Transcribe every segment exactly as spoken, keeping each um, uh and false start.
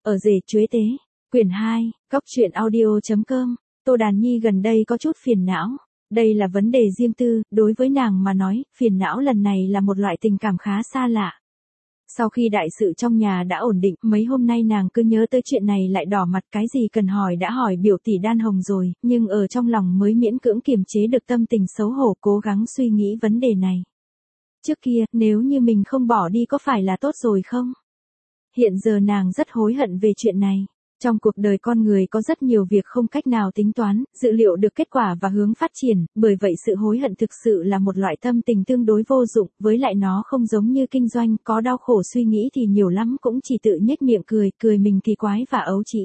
Ở rể chuế tế. Quyển hai, Cóc truyện audio chấm com. Tô Đàn Nhi gần đây có chút phiền não. Đây là vấn đề riêng tư, đối với nàng mà nói, phiền não lần này là một loại tình cảm khá xa lạ. Sau khi đại sự trong nhà đã ổn định, mấy hôm nay nàng cứ nhớ tới chuyện này lại đỏ mặt, cái gì cần hỏi đã hỏi biểu tỷ Đan Hồng rồi, nhưng ở trong lòng mới miễn cưỡng kiềm chế được tâm tình xấu hổ, cố gắng suy nghĩ vấn đề này. Trước kia, nếu như mình không bỏ đi có phải là tốt rồi không? Hiện giờ nàng rất hối hận về chuyện này. Trong cuộc đời con người có rất nhiều việc không cách nào tính toán, dự liệu được kết quả và hướng phát triển, bởi vậy sự hối hận thực sự là một loại tâm tình tương đối vô dụng, với lại nó không giống như kinh doanh, có đau khổ suy nghĩ thì nhiều lắm cũng chỉ tự nhếch miệng cười, cười mình thì quái và ấu trĩ.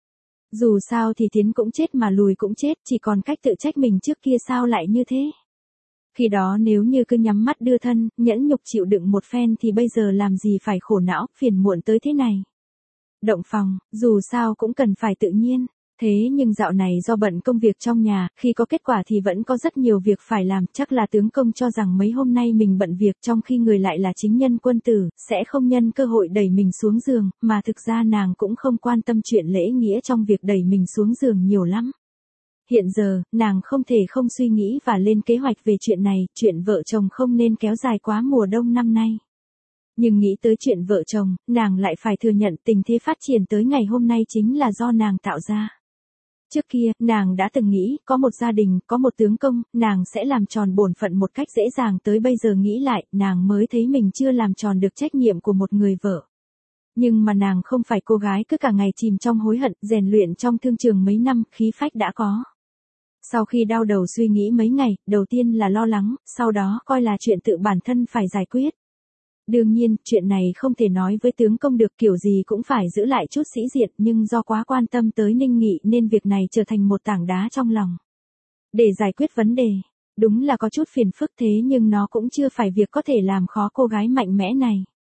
Dù sao thì tiến cũng chết mà lùi cũng chết, chỉ còn cách tự trách mình trước kia sao lại như thế. Khi đó nếu như cứ nhắm mắt đưa thân, nhẫn nhục chịu đựng một phen thì bây giờ làm gì phải khổ não, phiền muộn tới thế này. Động phòng, dù sao cũng cần phải tự nhiên. Thế nhưng dạo này do bận công việc trong nhà, khi có kết quả thì vẫn có rất nhiều việc phải làm, chắc là tướng công cho rằng mấy hôm nay mình bận việc trong khi người lại là chính nhân quân tử, sẽ không nhân cơ hội đẩy mình xuống giường, mà thực ra nàng cũng không quan tâm chuyện lễ nghĩa trong việc đẩy mình xuống giường nhiều lắm. Hiện giờ, nàng không thể không suy nghĩ và lên kế hoạch về chuyện này, chuyện vợ chồng không nên kéo dài quá mùa đông năm nay. Nhưng nghĩ tới chuyện vợ chồng, nàng lại phải thừa nhận tình thế phát triển tới ngày hôm nay chính là do nàng tạo ra. Trước kia, nàng đã từng nghĩ, có một gia đình, có một tướng công, nàng sẽ làm tròn bổn phận một cách dễ dàng, tới bây giờ nghĩ lại, nàng mới thấy mình chưa làm tròn được trách nhiệm của một người vợ. Nhưng mà nàng không phải cô gái cứ cả ngày chìm trong hối hận, rèn luyện trong thương trường mấy năm, khí phách đã có. Sau khi đau đầu suy nghĩ mấy ngày, đầu tiên là lo lắng, sau đó coi là chuyện tự bản thân phải giải quyết. Đương nhiên, chuyện này không thể nói với tướng công được, kiểu gì cũng phải giữ lại chút sĩ diện, nhưng do quá quan tâm tới Ninh Nghị nên việc này trở thành một tảng đá trong lòng. Để giải quyết vấn đề, đúng là có chút phiền phức, thế nhưng nó cũng chưa phải việc có thể làm khó cô gái mạnh mẽ này.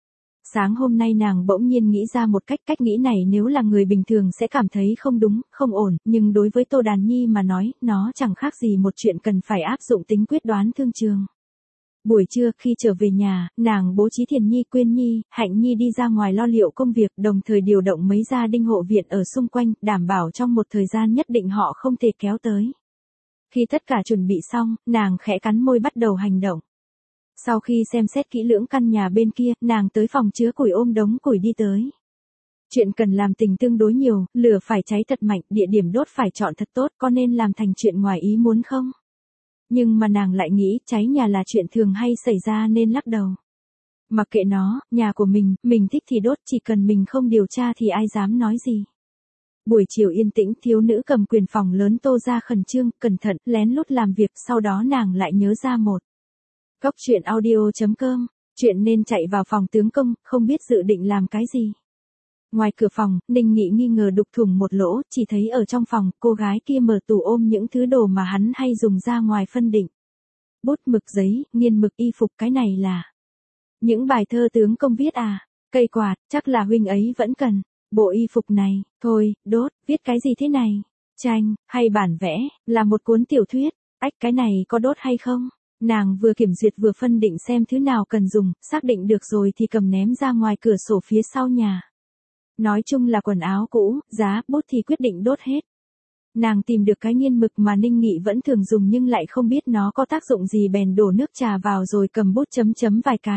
Sáng hôm nay nàng bỗng nhiên nghĩ ra một cách, cách nghĩ này nếu là người bình thường sẽ cảm thấy không đúng, không ổn, nhưng đối với Tô Đàn Nhi mà nói, nó chẳng khác gì một chuyện cần phải áp dụng tính quyết đoán thương trường. Buổi trưa, khi trở về nhà, nàng bố trí Thiền Nhi, Quyên Nhi, Hạnh Nhi đi ra ngoài lo liệu công việc, đồng thời điều động mấy gia đình hộ viện ở xung quanh, đảm bảo trong một thời gian nhất định họ không thể kéo tới. Khi tất cả chuẩn bị xong, nàng khẽ cắn môi bắt đầu hành động. Sau khi xem xét kỹ lưỡng căn nhà bên kia, nàng tới phòng chứa củi ôm đống củi đi tới. Chuyện cần làm tình tương đối nhiều, lửa phải cháy thật mạnh, địa điểm đốt phải chọn thật tốt, có nên làm thành chuyện ngoài ý muốn không? Nhưng mà nàng lại nghĩ cháy nhà là chuyện thường hay xảy ra nên lắc đầu. Mặc kệ nó, nhà của mình, mình thích thì đốt, chỉ cần mình không điều tra thì ai dám nói gì. Buổi chiều yên tĩnh, thiếu nữ cầm quyền phòng lớn Tô ra khẩn trương, cẩn thận, lén lút làm việc, sau đó nàng lại nhớ ra một. Cóc truyện audio chấm com, chuyện nên chạy vào phòng tướng công, không biết dự định làm cái gì. Ngoài cửa phòng, Ninh Nghị nghi ngờ đục thủng một lỗ, chỉ thấy ở trong phòng, cô gái kia mở tủ ôm những thứ đồ mà hắn hay dùng ra ngoài phân định. Bút mực giấy, nghiên mực y phục, cái này là những bài thơ tướng công viết à, cây quạt, chắc là huynh ấy vẫn cần. Bộ y phục này, thôi, đốt, viết cái gì thế này? Tranh, hay bản vẽ, là một cuốn tiểu thuyết, ách cái này có đốt hay không? Nàng vừa kiểm duyệt vừa phân định xem thứ nào cần dùng, xác định được rồi thì cầm ném ra ngoài cửa sổ phía sau nhà. Nói chung là quần áo cũ, giá, bút thì quyết định đốt hết. Nàng tìm được cái nghiên mực mà Ninh Nghị vẫn thường dùng nhưng lại không biết nó có tác dụng gì, bèn đổ nước trà vào rồi cầm bút chấm chấm vài cái.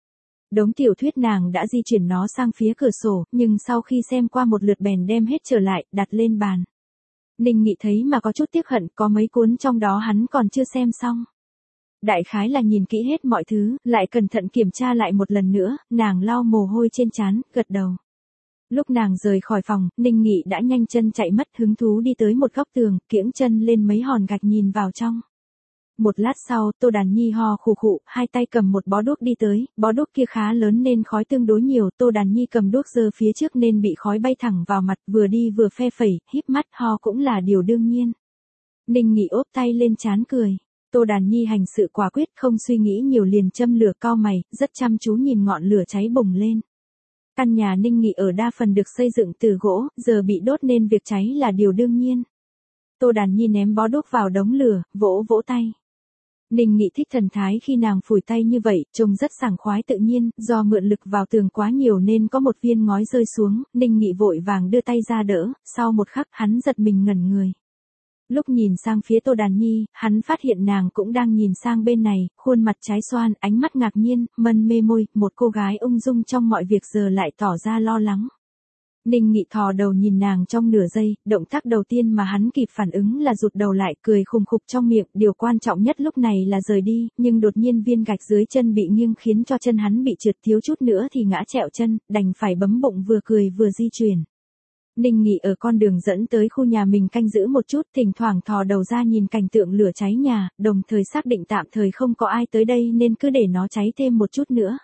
Đống tiểu thuyết nàng đã di chuyển nó sang phía cửa sổ, nhưng sau khi xem qua một lượt bèn đem hết trở lại, đặt lên bàn. Ninh Nghị thấy mà có chút tiếc hận, có mấy cuốn trong đó hắn còn chưa xem xong. Đại khái là nhìn kỹ hết mọi thứ, lại cẩn thận kiểm tra lại một lần nữa, nàng lau mồ hôi trên trán, gật đầu. Lúc nàng rời khỏi phòng, Ninh Nghị đã nhanh chân chạy mất, hứng thú đi tới một góc tường, kiễng chân lên mấy hòn gạch nhìn vào trong. Một lát sau, Tô Đàn Nhi ho khụ khụ, hai tay cầm một bó đuốc đi tới, bó đuốc kia khá lớn nên khói tương đối nhiều, Tô Đàn Nhi cầm đuốc giơ phía trước nên bị khói bay thẳng vào mặt, vừa đi vừa phe phẩy, híp mắt ho cũng là điều đương nhiên. Ninh Nghị ốp tay lên trán cười. Tô Đàn Nhi hành sự quả quyết, không suy nghĩ nhiều liền châm lửa, cau mày, rất chăm chú nhìn ngọn lửa cháy bùng lên. Căn nhà Ninh Nghị ở đa phần được xây dựng từ gỗ, giờ bị đốt nên việc cháy là điều đương nhiên. Tô Đàn Nhi ném bó đuốc vào đống lửa, vỗ vỗ tay. Ninh Nghị thích thần thái khi nàng phủi tay như vậy, trông rất sảng khoái tự nhiên, do mượn lực vào tường quá nhiều nên có một viên ngói rơi xuống, Ninh Nghị vội vàng đưa tay ra đỡ, sau một khắc hắn giật mình ngẩn người. Lúc nhìn sang phía Tô Đàn Nhi, hắn phát hiện nàng cũng đang nhìn sang bên này, khuôn mặt trái xoan, ánh mắt ngạc nhiên, mân mê môi, một cô gái ung dung trong mọi việc giờ lại tỏ ra lo lắng. Ninh Nghị thò đầu nhìn nàng trong nửa giây, động tác đầu tiên mà hắn kịp phản ứng là rụt đầu lại, cười khùng khục trong miệng, điều quan trọng nhất lúc này là rời đi, nhưng đột nhiên viên gạch dưới chân bị nghiêng khiến cho chân hắn bị trượt thiếu chút nữa thì ngã trẹo chân, đành phải bấm bụng vừa cười vừa di chuyển. Ninh Nghị ở con đường dẫn tới khu nhà mình canh giữ một chút, thỉnh thoảng thò đầu ra nhìn cảnh tượng lửa cháy nhà, đồng thời xác định tạm thời không có ai tới đây nên cứ để nó cháy thêm một chút nữa.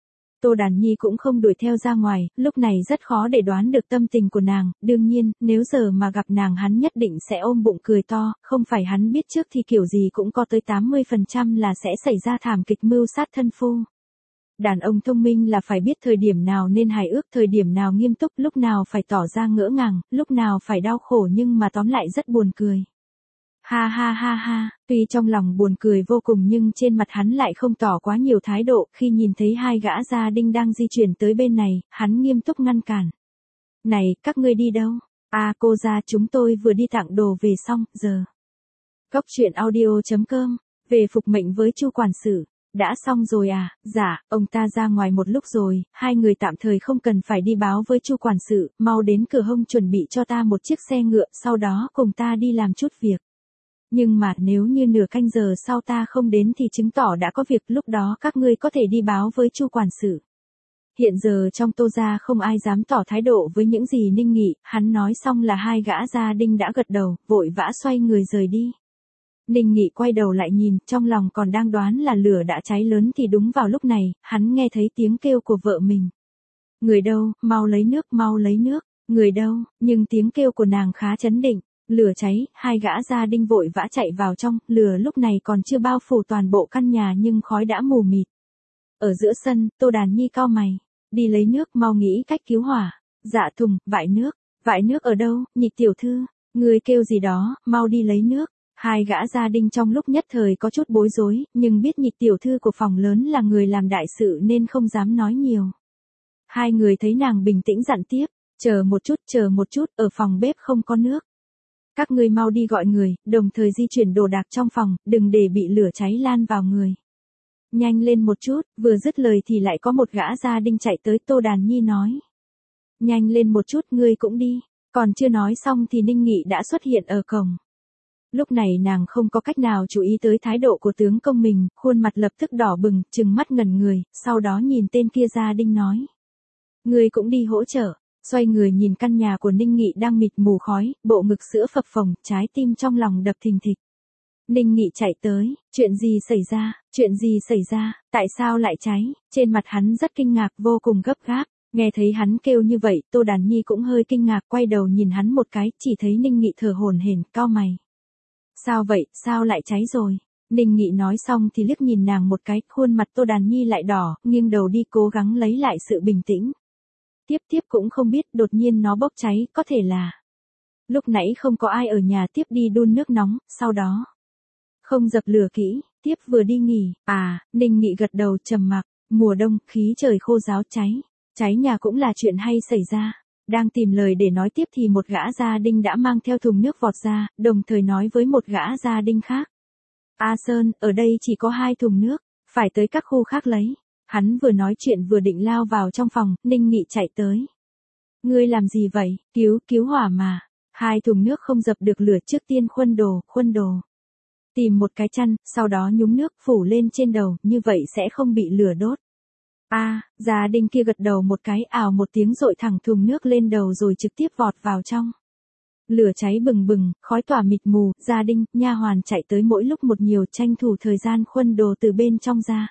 Tô Đàn Nhi cũng không đuổi theo ra ngoài, lúc này rất khó để đoán được tâm tình của nàng, đương nhiên, nếu giờ mà gặp nàng hắn nhất định sẽ ôm bụng cười to, không phải hắn biết trước thì kiểu gì cũng có tới tám mươi phần trăm là sẽ xảy ra thảm kịch mưu sát thân phu. Đàn ông thông minh là phải biết thời điểm nào nên hài ước, thời điểm nào nghiêm túc, lúc nào phải tỏ ra ngỡ ngàng, lúc nào phải đau khổ nhưng mà tóm lại rất buồn cười. Ha ha ha ha, tuy trong lòng buồn cười vô cùng nhưng trên mặt hắn lại không tỏ quá nhiều thái độ, khi nhìn thấy hai gã gia đình đang di chuyển tới bên này, hắn nghiêm túc ngăn cản. Này, các ngươi đi đâu? À cô gia chúng tôi vừa đi tặng đồ về xong, giờ. Góc truyện audio chấm com, về phục mệnh với Chu quản sự. Đã xong rồi à? Dạ, ông ta ra ngoài một lúc rồi, hai người tạm thời không cần phải đi báo với Chu quản sự, mau đến cửa hông chuẩn bị cho ta một chiếc xe ngựa, sau đó cùng ta đi làm chút việc. Nhưng mà nếu như nửa canh giờ sau ta không đến thì chứng tỏ đã có việc, lúc đó các ngươi có thể đi báo với Chu quản sự. Hiện giờ trong Tô gia không ai dám tỏ thái độ với những gì Ninh Nghị, hắn nói xong là hai gã gia đình đã gật đầu, vội vã xoay người rời đi. Ninh Nghị quay đầu lại nhìn, trong lòng còn đang đoán là lửa đã cháy lớn thì đúng vào lúc này, hắn nghe thấy tiếng kêu của vợ mình. Người đâu, mau lấy nước, mau lấy nước, người đâu, nhưng tiếng kêu của nàng khá trấn định. Lửa cháy, hai gã gia đình vội vã chạy vào trong, lửa lúc này còn chưa bao phủ toàn bộ căn nhà nhưng khói đã mù mịt. Ở giữa sân, Tô Đàn Nhi cau mày, đi lấy nước, mau nghĩ cách cứu hỏa. Dạ thùng, vại nước, vại nước ở đâu, Nhị tiểu thư, người kêu gì đó, mau đi lấy nước. Hai gã gia đình trong lúc nhất thời có chút bối rối, nhưng biết Nhị tiểu thư của phòng lớn là người làm đại sự nên không dám nói nhiều. Hai người thấy nàng bình tĩnh dặn tiếp, chờ một chút, chờ một chút, ở phòng bếp không có nước. Các ngươi mau đi gọi người, đồng thời di chuyển đồ đạc trong phòng, đừng để bị lửa cháy lan vào người. Nhanh lên một chút, vừa dứt lời thì lại có một gã gia đình chạy tới, Tô Đàn Nhi nói. Nhanh lên một chút, ngươi cũng đi. Còn chưa nói xong thì Ninh Nghị đã xuất hiện ở cổng. Lúc này nàng không có cách nào chú ý tới thái độ của tướng công mình, khuôn mặt lập tức đỏ bừng, trừng mắt ngẩn người, sau đó nhìn tên kia gia đình nói. Ngươi cũng đi hỗ trợ. Xoay người nhìn căn nhà của Ninh Nghị đang mịt mù khói, bộ ngực sữa phập phồng, trái tim trong lòng đập thình thịch. Ninh Nghị chạy tới, chuyện gì xảy ra, chuyện gì xảy ra, tại sao lại cháy, trên mặt hắn rất kinh ngạc, vô cùng gấp gáp, nghe thấy hắn kêu như vậy, Tô Đàn Nhi cũng hơi kinh ngạc, quay đầu nhìn hắn một cái, chỉ thấy Ninh Nghị thở hổn hển, cau mày. Sao vậy, sao lại cháy rồi? Ninh Nghị nói xong thì liếc nhìn nàng một cái, khuôn mặt Tô Đàn Nhi lại đỏ, nghiêng đầu đi cố gắng lấy lại sự bình tĩnh. Tiếp tiếp cũng không biết, đột nhiên nó bốc cháy, có thể là. Lúc nãy không có ai ở nhà, tiếp đi đun nước nóng, sau đó. Không dập lửa kỹ, tiếp vừa đi nghỉ, à, Ninh Nghị gật đầu trầm mặc, mùa đông, khí trời khô ráo cháy. Cháy nhà cũng là chuyện hay xảy ra. Đang tìm lời để nói tiếp thì một gã gia đình đã mang theo thùng nước vọt ra, đồng thời nói với một gã gia đình khác. A Sơn, ở đây chỉ có hai thùng nước, phải tới các khu khác lấy. Hắn vừa nói chuyện vừa định lao vào trong phòng, Ninh Nghị chạy tới. Ngươi làm gì vậy, cứu, cứu hỏa mà. Hai thùng nước không dập được lửa, trước tiên khuân đồ, khuân đồ. Tìm một cái chăn, sau đó nhúng nước phủ lên trên đầu, như vậy sẽ không bị lửa đốt. A, à, gia đình kia gật đầu một cái, ào một tiếng dội thẳng thùng nước lên đầu rồi trực tiếp vọt vào trong. Lửa cháy bừng bừng, khói tỏa mịt mù, gia đình, nha hoàn chạy tới mỗi lúc một nhiều, tranh thủ thời gian khuân đồ từ bên trong ra.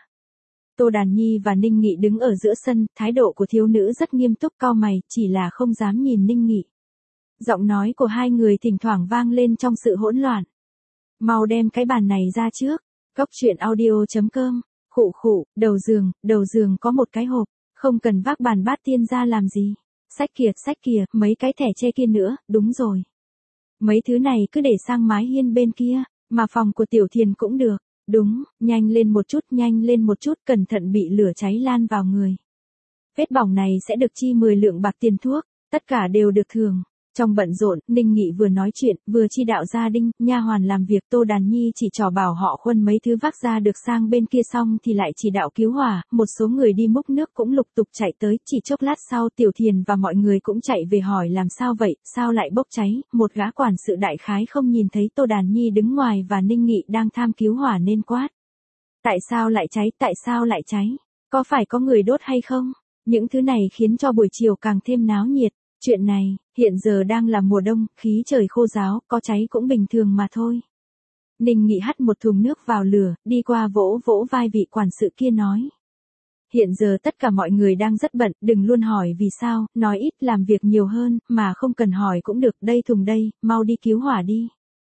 Tô Đàn Nhi và Ninh Nghị đứng ở giữa sân, thái độ của thiếu nữ rất nghiêm túc, cau mày, chỉ là không dám nhìn Ninh Nghị. Giọng nói của hai người thỉnh thoảng vang lên trong sự hỗn loạn. Mau đem cái bàn này ra trước. Góc truyện audio chấm com. Khụ khụ, đầu giường, đầu giường có một cái hộp, không cần vác bàn bát tiên ra làm gì. Sách kìa, sách kìa, mấy cái thẻ tre kia nữa, đúng rồi. Mấy thứ này cứ để sang mái hiên bên kia, mà phòng của Tiểu Thiền cũng được. Đúng, nhanh lên một chút, nhanh lên một chút, cẩn thận bị lửa cháy lan vào người. Vết bỏng này sẽ được chi mười lượng bạc tiền thuốc, tất cả đều được thưởng. Trong bận rộn, Ninh Nghị vừa nói chuyện, vừa chi đạo gia đinh, nha hoàn làm việc. Tô Đàn Nhi chỉ trò bảo họ khuân mấy thứ vác ra được sang bên kia xong thì lại chỉ đạo cứu hỏa. Một số người đi múc nước cũng lục tục chạy tới. Chỉ chốc lát sau Tiểu Thiền và mọi người cũng chạy về hỏi làm sao vậy, sao lại bốc cháy. Một gã quản sự đại khái không nhìn thấy Tô Đàn Nhi đứng ngoài và Ninh Nghị đang tham cứu hỏa nên quát: tại sao lại cháy, tại sao lại cháy, có phải có người đốt hay không? Những thứ này khiến cho buổi chiều càng thêm náo nhiệt. Chuyện này, hiện giờ đang là mùa đông, khí trời khô ráo, có cháy cũng bình thường mà thôi. Ninh Nghị hắt một thùng nước vào lửa, đi qua vỗ vỗ vai vị quản sự kia nói: hiện giờ tất cả mọi người đang rất bận, đừng luôn hỏi vì sao, nói ít làm việc nhiều hơn, mà không cần hỏi cũng được, đây thùng đây, mau đi cứu hỏa đi.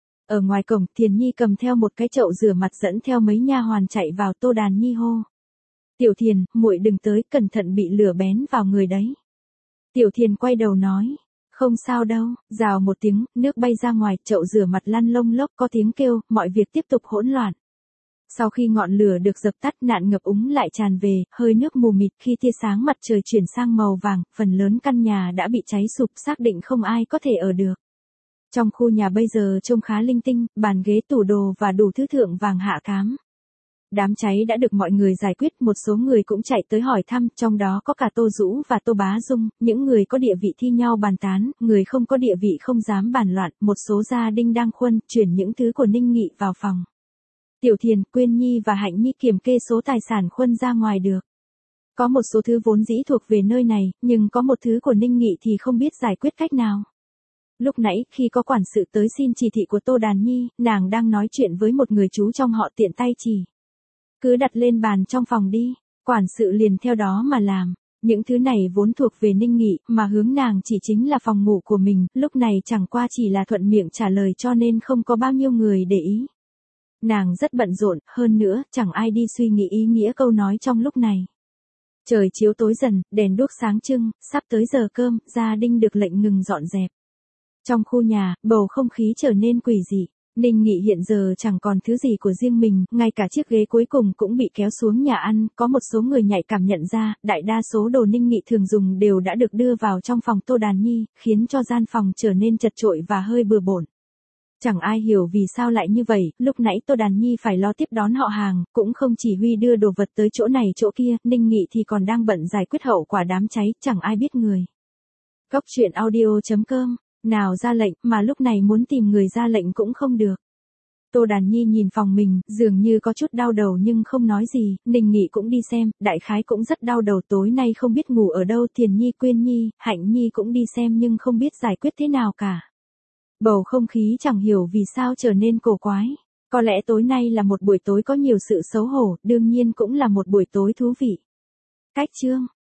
Ở ngoài cổng, Thiền Nhi cầm theo một cái chậu rửa mặt dẫn theo mấy nha hoàn chạy vào. Tô Đàn Nhi hô: Tiểu Thiền, muội đừng tới, cẩn thận bị lửa bén vào người đấy. Tiểu Thiền quay đầu nói: không sao đâu. Rào một tiếng, nước bay ra ngoài, chậu rửa mặt lăn lông lốc, có tiếng kêu, mọi việc tiếp tục hỗn loạn. Sau khi ngọn lửa được dập tắt, nạn ngập úng lại tràn về, hơi nước mù mịt. Khi tia sáng mặt trời chuyển sang màu vàng, phần lớn căn nhà đã bị cháy sụp, xác định không ai có thể ở được. Trong khu nhà bây giờ trông khá linh tinh, bàn ghế tủ đồ và đủ thứ thượng vàng hạ cám. Đám cháy đã được mọi người giải quyết, một số người cũng chạy tới hỏi thăm, trong đó có cả Tô Dũ và Tô Bá Dung. Những người có địa vị thi nhau bàn tán, người không có địa vị không dám bàn loạn. Một số gia đình đang khuân chuyển những thứ của Ninh Nghị vào phòng. Tiểu Thiền, Quyên Nhi và Hạnh Nhi kiểm kê số tài sản khuân ra ngoài được. Có một số thứ vốn dĩ thuộc về nơi này, nhưng có một thứ của Ninh Nghị thì không biết giải quyết cách nào. Lúc nãy, khi có quản sự tới xin chỉ thị của Tô Đàn Nhi, nàng đang nói chuyện với một người chú trong họ, tiện tay chỉ: cứ đặt lên bàn trong phòng đi. Quản sự liền theo đó mà làm. Những thứ này vốn thuộc về Ninh Nghị, mà hướng nàng chỉ chính là phòng ngủ của mình, lúc này chẳng qua chỉ là thuận miệng trả lời cho nên không có bao nhiêu người để ý. Nàng rất bận rộn, hơn nữa, chẳng ai đi suy nghĩ ý nghĩa câu nói trong lúc này. Trời chiếu tối dần, đèn đuốc sáng trưng, sắp tới giờ cơm, gia đình được lệnh ngừng dọn dẹp. Trong khu nhà, bầu không khí trở nên quỷ dị. Ninh Nghị hiện giờ chẳng còn thứ gì của riêng mình, ngay cả chiếc ghế cuối cùng cũng bị kéo xuống nhà ăn. Có một số người nhạy cảm nhận ra, đại đa số đồ Ninh Nghị thường dùng đều đã được đưa vào trong phòng Tô Đàn Nhi, khiến cho gian phòng trở nên chật chội và hơi bừa bộn. Chẳng ai hiểu vì sao lại như vậy. Lúc nãy Tô Đàn Nhi phải lo tiếp đón họ hàng, cũng không chỉ huy đưa đồ vật tới chỗ này chỗ kia, Ninh Nghị thì còn đang bận giải quyết hậu quả đám cháy, chẳng ai biết người. Góc truyện audio chấm com. Nào ra lệnh, mà lúc này muốn tìm người ra lệnh cũng không được. Tô Đàn Nhi nhìn phòng mình, dường như có chút đau đầu nhưng không nói gì. Ninh Nghị cũng đi xem, đại khái cũng rất đau đầu, tối nay không biết ngủ ở đâu. Thiền Nhi, Quyên Nhi, Hạnh Nhi cũng đi xem nhưng không biết giải quyết thế nào cả. Bầu không khí chẳng hiểu vì sao trở nên cổ quái. Có lẽ tối nay là một buổi tối có nhiều sự xấu hổ, đương nhiên cũng là một buổi tối thú vị. Cách chương